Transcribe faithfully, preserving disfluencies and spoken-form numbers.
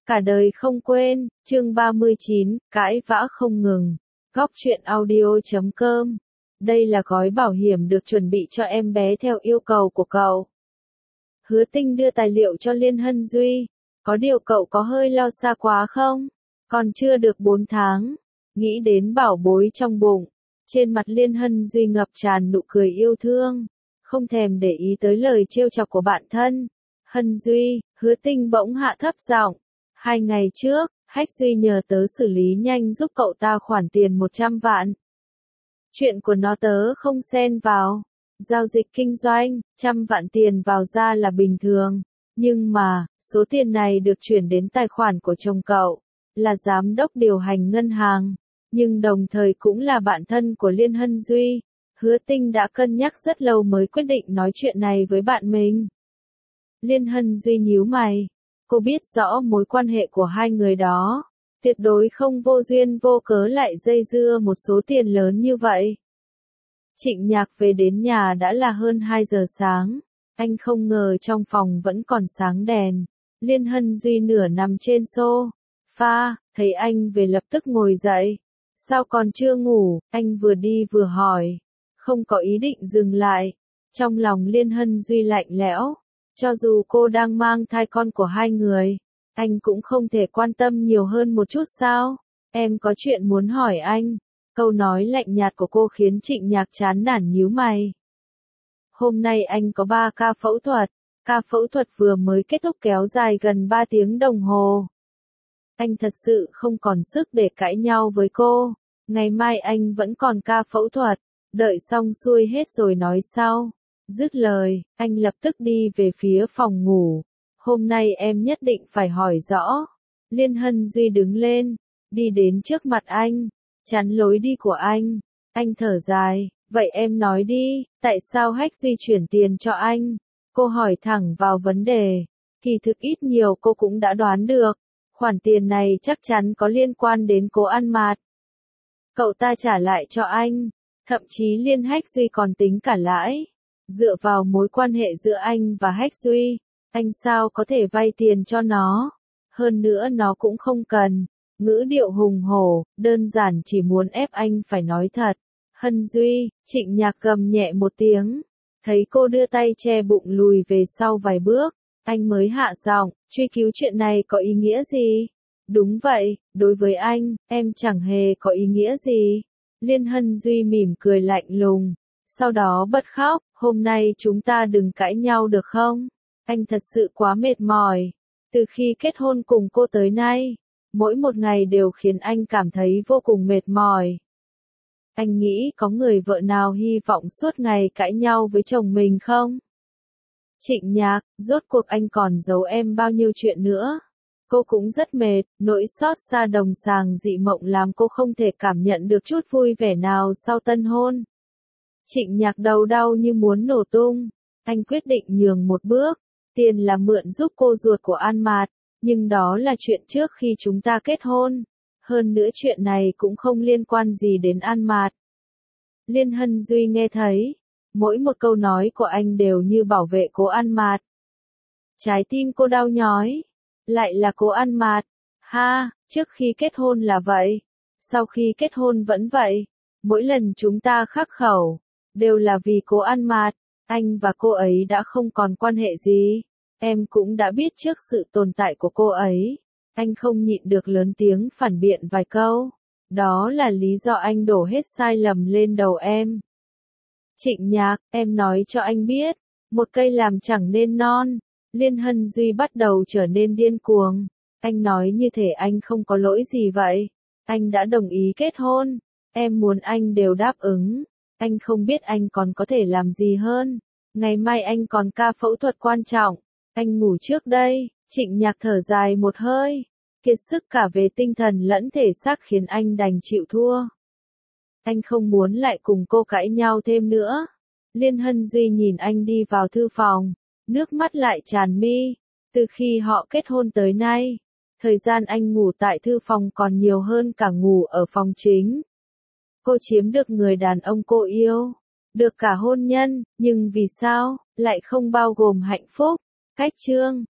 Cả đời không quên, chương ba mươi chín, cãi vã không ngừng. Góc truyện audio chấm com. Đây là gói bảo hiểm được chuẩn bị cho em bé theo yêu cầu của cậu. Hứa Tinh đưa tài liệu cho Liên Hân Duy. Có điều cậu có hơi lo xa quá không? Còn chưa được bốn tháng. Nghĩ đến bảo bối trong bụng. Trên mặt Liên Hân Duy ngập tràn nụ cười yêu thương. Không thèm để ý tới lời trêu chọc của bạn thân. Hân Duy, Hứa Tinh bỗng hạ thấp giọng. Hai ngày trước, Hách Duy nhờ tớ xử lý nhanh giúp cậu ta khoản tiền một trăm vạn. Chuyện của nó tớ không xen vào. Giao dịch kinh doanh, trăm vạn tiền vào ra là bình thường. Nhưng mà, số tiền này được chuyển đến tài khoản của chồng cậu, là giám đốc điều hành ngân hàng, nhưng đồng thời cũng là bạn thân của Liên Hân Duy. Hứa Tinh đã cân nhắc rất lâu mới quyết định nói chuyện này với bạn mình. Liên Hân Duy nhíu mày. Cô biết rõ mối quan hệ của hai người đó, tuyệt đối không vô duyên vô cớ lại dây dưa một số tiền lớn như vậy. Trịnh Nhạc về đến nhà đã là hơn hai giờ sáng, anh không ngờ trong phòng vẫn còn sáng đèn. Liên Hân Duy nửa nằm trên sofa, thấy anh về lập tức ngồi dậy. Sao còn chưa ngủ, anh vừa đi vừa hỏi, không có ý định dừng lại. Trong lòng Liên Hân Duy lạnh lẽo. Cho dù cô đang mang thai con của hai người, anh cũng không thể quan tâm nhiều hơn một chút sao? Em có chuyện muốn hỏi anh. Câu nói lạnh nhạt của cô khiến Trịnh Nhạc chán nản nhíu mày. Hôm nay anh có ba ca phẫu thuật. Ca phẫu thuật vừa mới kết thúc kéo dài gần ba tiếng đồng hồ. Anh thật sự không còn sức để cãi nhau với cô. Ngày mai anh vẫn còn ca phẫu thuật. Đợi xong xuôi hết rồi nói sau. Dứt lời, anh lập tức đi về phía phòng ngủ. Hôm nay em nhất định phải hỏi rõ. Liên Hân Duy đứng lên, đi đến trước mặt anh, chắn lối đi của anh. Anh thở dài, vậy em nói đi, tại sao Hách Duy chuyển tiền cho anh? Cô hỏi thẳng vào vấn đề. Kỳ thực ít nhiều cô cũng đã đoán được. Khoản tiền này chắc chắn có liên quan đến Cố An Mạt. Cậu ta trả lại cho anh. Thậm chí Liên Hách Duy còn tính cả lãi. Dựa vào mối quan hệ giữa anh và Hách Duy, anh sao có thể vay tiền cho nó? Hơn nữa nó cũng không cần. Ngữ điệu hùng hổ, đơn giản chỉ muốn ép anh phải nói thật. Hân Duy, Trịnh Nhạc gầm nhẹ một tiếng. Thấy cô đưa tay che bụng lùi về sau vài bước, anh mới hạ giọng, truy cứu chuyện này có ý nghĩa gì? Đúng vậy, đối với anh, em chẳng hề có ý nghĩa gì. Liên Hân Duy mỉm cười lạnh lùng. Sau đó bật khóc, hôm nay chúng ta đừng cãi nhau được không? Anh thật sự quá mệt mỏi. Từ khi kết hôn cùng cô tới nay, mỗi một ngày đều khiến anh cảm thấy vô cùng mệt mỏi. Anh nghĩ có người vợ nào hy vọng suốt ngày cãi nhau với chồng mình không? Trịnh Nhạc, rốt cuộc anh còn giấu em bao nhiêu chuyện nữa? Cô cũng rất mệt, nỗi xót xa đồng sàng dị mộng làm cô không thể cảm nhận được chút vui vẻ nào sau tân hôn. Trịnh Nhạc đầu đau như muốn nổ tung. Anh quyết định nhường một bước. Tiền là mượn giúp cô ruột của An Mạt, nhưng đó là chuyện trước khi chúng ta kết hôn. Hơn nữa chuyện này cũng không liên quan gì đến An Mạt. Liên Hân Duy nghe thấy, mỗi một câu nói của anh đều như bảo vệ Cố An Mạt. Trái tim cô đau nhói. Lại là Cố An Mạt. Ha, trước khi kết hôn là vậy. Sau khi kết hôn vẫn vậy. Mỗi lần chúng ta khắc khẩu, đều là vì Cố An Mạt. Anh và cô ấy đã không còn quan hệ gì. Em cũng đã biết trước sự tồn tại của cô ấy. Anh không nhịn được lớn tiếng phản biện vài câu. Đó là lý do anh đổ hết sai lầm lên đầu em. Trịnh Nhạc, em nói cho anh biết, một cây làm chẳng nên non. Liên Hân Duy bắt đầu trở nên điên cuồng. Anh nói như thể anh không có lỗi gì vậy. Anh đã đồng ý kết hôn. Em muốn anh đều đáp ứng. Anh không biết anh còn có thể làm gì hơn. Ngày mai anh còn ca phẫu thuật quan trọng. Anh ngủ trước đây. Trịnh Nhạc thở dài một hơi. Kiệt sức cả về tinh thần lẫn thể xác khiến anh đành chịu thua. Anh không muốn lại cùng cô cãi nhau thêm nữa. Liên Hân Duy nhìn anh đi vào thư phòng. Nước mắt lại tràn mi. Từ khi họ kết hôn tới nay, thời gian anh ngủ tại thư phòng còn nhiều hơn cả ngủ ở phòng chính. Cô chiếm được người đàn ông cô yêu, được cả hôn nhân, nhưng vì sao, lại không bao gồm hạnh phúc? Cách chương